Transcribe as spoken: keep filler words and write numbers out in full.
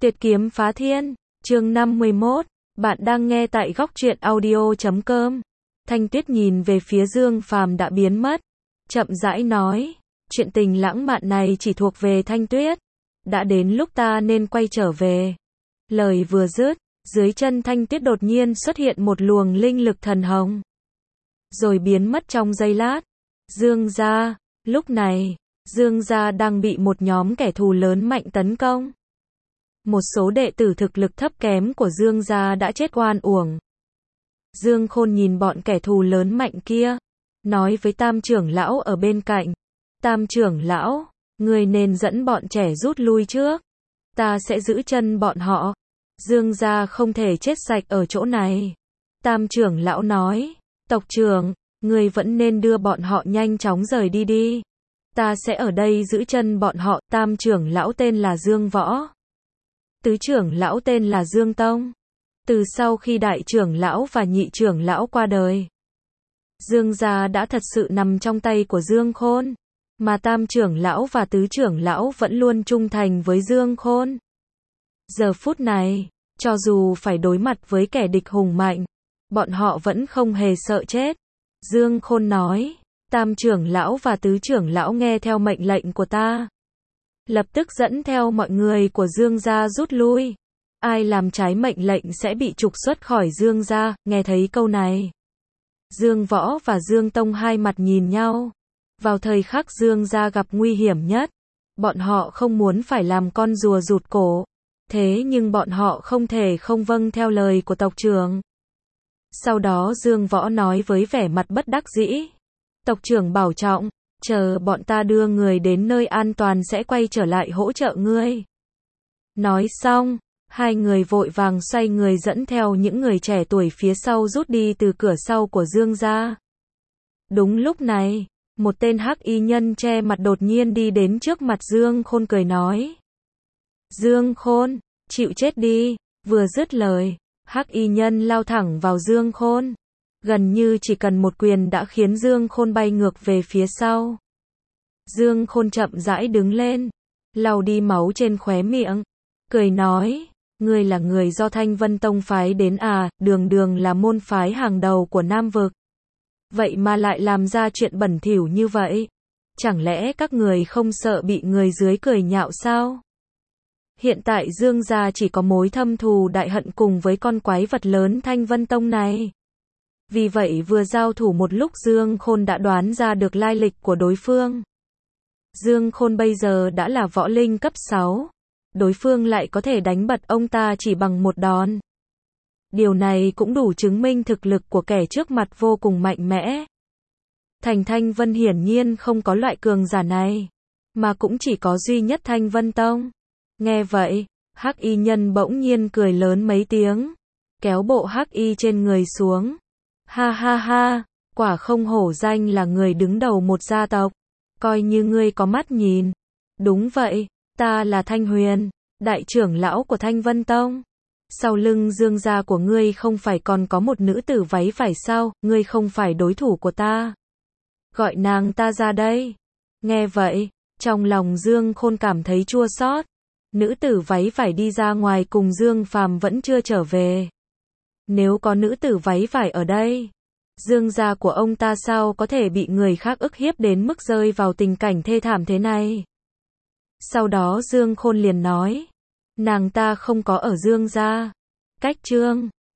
Tuyệt kiếm phá thiên, chương năm mươi mốt, bạn đang nghe tại góc truyện audio chấm com. Thanh Tuyết nhìn về phía Dương Phàm đã biến mất, chậm rãi nói, chuyện tình lãng mạn này chỉ thuộc về Thanh Tuyết, đã đến lúc ta nên quay trở về. Lời vừa dứt, dưới chân Thanh Tuyết đột nhiên xuất hiện một luồng linh lực thần hồng, rồi biến mất trong giây lát. Dương gia, lúc này, Dương gia đang bị một nhóm kẻ thù lớn mạnh tấn công. Một số đệ tử thực lực thấp kém của Dương gia đã chết oan uổng. Dương Khôn nhìn bọn kẻ thù lớn mạnh kia, nói với Tam trưởng lão ở bên cạnh, Tam trưởng lão, người nên dẫn bọn trẻ rút lui trước, ta sẽ giữ chân bọn họ. Dương gia không thể chết sạch ở chỗ này. Tam trưởng lão nói, tộc trưởng, người vẫn nên đưa bọn họ nhanh chóng rời đi đi. Ta sẽ ở đây giữ chân bọn họ. Tam trưởng lão tên là Dương Võ. Tứ trưởng lão tên là Dương Tông. Từ sau khi đại trưởng lão và nhị trưởng lão qua đời, Dương gia đã thật sự nằm trong tay của Dương Khôn, mà Tam trưởng lão và tứ trưởng lão vẫn luôn trung thành với Dương Khôn. Giờ phút này, cho dù phải đối mặt với kẻ địch hùng mạnh, bọn họ vẫn không hề sợ chết. Dương Khôn nói, Tam trưởng lão và tứ trưởng lão nghe theo mệnh lệnh của ta, lập tức dẫn theo mọi người của Dương gia rút lui. Ai làm trái mệnh lệnh sẽ bị trục xuất khỏi Dương gia. Nghe thấy câu này, Dương Võ và Dương Tông hai mặt nhìn nhau. Vào thời khắc Dương gia gặp nguy hiểm nhất, bọn họ không muốn phải làm con rùa rụt cổ. Thế nhưng bọn họ không thể không vâng theo lời của tộc trưởng. Sau đó Dương Võ nói với vẻ mặt bất đắc dĩ, tộc trưởng bảo trọng, chờ bọn ta đưa người đến nơi an toàn sẽ quay trở lại hỗ trợ ngươi. Nói xong, hai người vội vàng xoay người dẫn theo những người trẻ tuổi phía sau rút đi từ cửa sau của Dương gia. Đúng lúc này, một tên hắc y nhân che mặt đột nhiên đi đến trước mặt Dương Khôn cười nói, Dương Khôn, chịu chết đi. Vừa dứt lời, hắc y nhân lao thẳng vào Dương Khôn, gần như chỉ cần một quyền đã khiến Dương Khôn bay ngược về phía sau. Dương Khôn chậm rãi đứng lên, lau đi máu trên khóe miệng, cười nói, ngươi là người do Thanh Vân Tông phái đến à? Đường đường là môn phái hàng đầu của Nam Vực, vậy mà lại làm ra chuyện bẩn thỉu như vậy. Chẳng lẽ các người không sợ bị người dưới cười nhạo sao? Hiện tại Dương gia chỉ có mối thâm thù đại hận cùng với con quái vật lớn Thanh Vân Tông này. Vì vậy vừa giao thủ một lúc Dương Khôn đã đoán ra được lai lịch của đối phương. Dương Khôn bây giờ đã là võ linh cấp sáu, đối phương lại có thể đánh bật ông ta chỉ bằng một đòn. Điều này cũng đủ chứng minh thực lực của kẻ trước mặt vô cùng mạnh mẽ. Thành Thanh Vân hiển nhiên không có loại cường giả này, mà cũng chỉ có duy nhất Thanh Vân Tông. Nghe vậy, hắc y nhân bỗng nhiên cười lớn mấy tiếng, kéo bộ hắc y trên người xuống. Ha ha ha, quả không hổ danh là người đứng đầu một gia tộc, coi như ngươi có mắt nhìn. Đúng vậy, ta là Thanh Huyền, đại trưởng lão của Thanh Vân Tông. Sau lưng Dương gia của ngươi không phải còn có một nữ tử váy vải sao? Ngươi không phải đối thủ của ta, gọi nàng ta ra đây. Nghe vậy, trong lòng Dương Khôn cảm thấy chua xót. Nữ tử váy vải đi ra ngoài cùng Dương Phàm vẫn chưa trở về. Nếu có nữ tử váy vải ở đây, Dương gia của ông ta sao có thể bị người khác ức hiếp đến mức rơi vào tình cảnh thê thảm thế này. Sau đó Dương Khôn liền nói, nàng ta không có ở Dương gia. Cách chương